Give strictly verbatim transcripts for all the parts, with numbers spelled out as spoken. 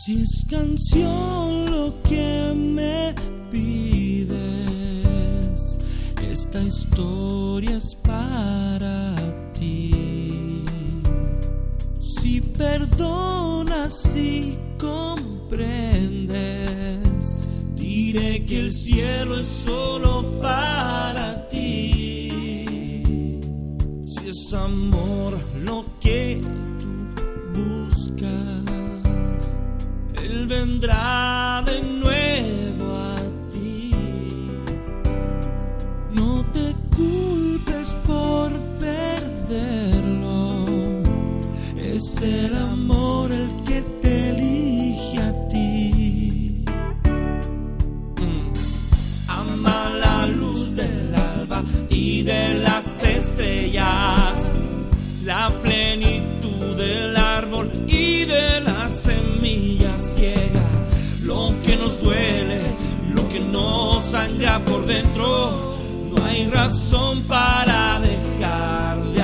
Si es canción lo que me pides, esta historia es para ti. Si perdonas y comprendes, diré que el cielo es solo para ti. Si es amor lo que tú buscas, Él vendrá de nuevo a ti. No te culpes por perderlo, es el amor el que te elige a ti. Mm. Ama la luz del alba y de las estrellas, la plenitud del árbol y de las semillas. Ciega lo que nos duele, lo que nos sangra por dentro. No hay razón para dejar de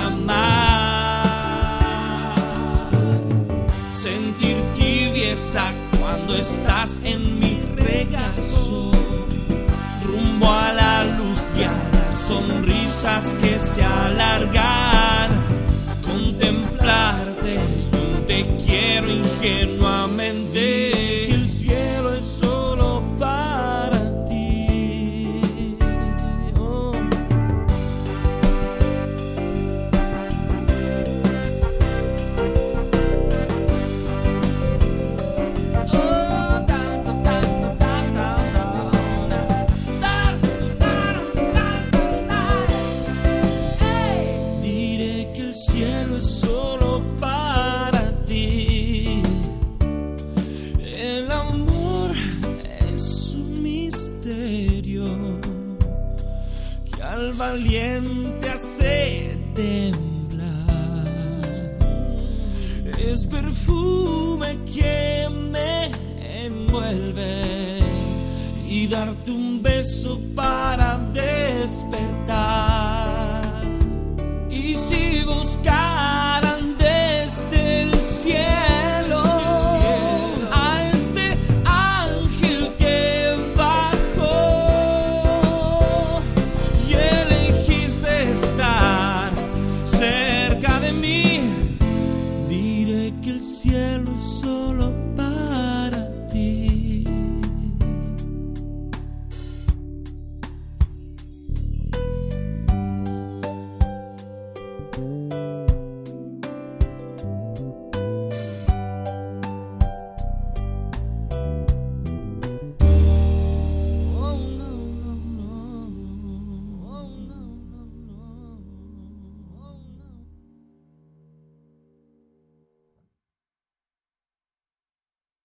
amar. Sentir tibieza cuando estás en mi regazo, rumbo a la luz y a las sonrisas que se alargan. Contemplarte y un te quiero ingenuamente. Que el cielo es solo para ti. Oh. Oh, tanto, tanto, tanto, diré que el cielo es solo para ti. El amor es un misterio que al valiente hace temblar. Es perfume que me envuelve y darte un beso para despertar. Y si buscaran desde el cielo a este ángel que bajó y elegiste estar cerca de mí, diré que el cielo es solo